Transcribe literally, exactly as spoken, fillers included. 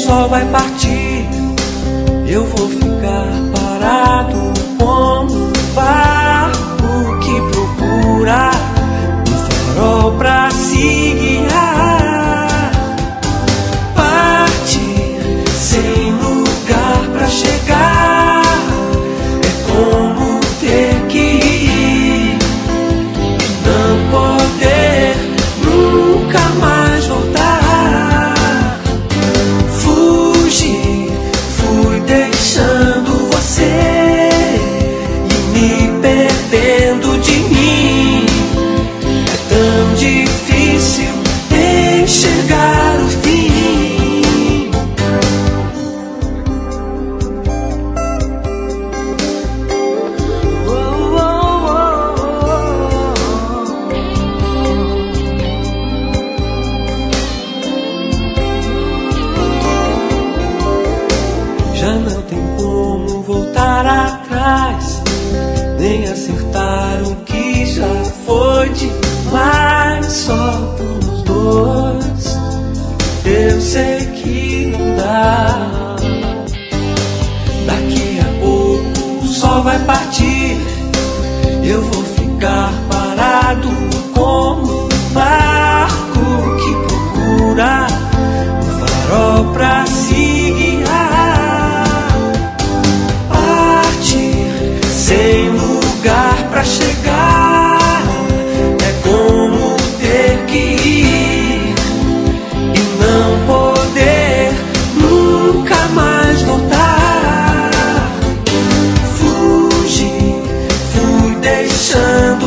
sol vai partir, eu vou ficar parado como um barco que procura um farol pra se guiar. Partir sem lugar pra chegar é como ter que ir, não poder nunca mais voltar. Fugi, fui deixando você e me perdendo de mim. É tão difícil enxergar o fim. Oh, oh, oh, oh. Já não tem como voltar atrás, nem acertar o que já foi demais. Só os dois, eu sei que não dá. Daqui a pouco o sol vai partir, eu vou ficar parado como um barco que procura um farol pra se guiar. Partir sem lugar pra chegar é como ter que ir e não poder nunca mais voltar. Fugi, fui deixando